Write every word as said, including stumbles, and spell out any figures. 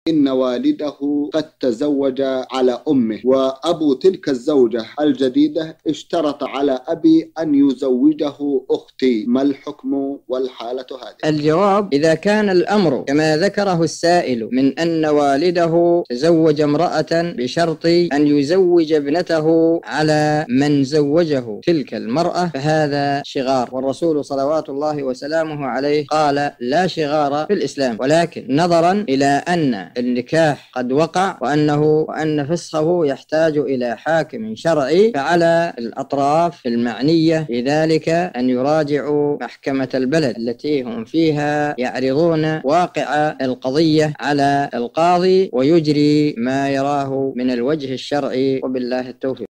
إن والده قد تزوج على أمه، وأبو تلك الزوجة الجديدة اشترط على أبي أن يزوجه أختي، ما الحكم والحالة هذه؟ الجواب: إذا كان الأمر كما ذكره السائل من أن والده تزوج امرأة بشرط أن يزوج ابنته على من زوجه تلك المرأة فهذا شغار، والرسول صلوات الله وسلامه عليه قال: لا شغار في الإسلام. ولكن نظرا إلى أن النكاح قد وقع وأنه وأن فسخه يحتاج إلى حاكم شرعي، فعلى الأطراف المعنية في ذلك أن يراجعوا محكمة البلد التي هم فيها، يعرضون واقع القضية على القاضي ويجري ما يراه من الوجه الشرعي، وبالله التوفيق.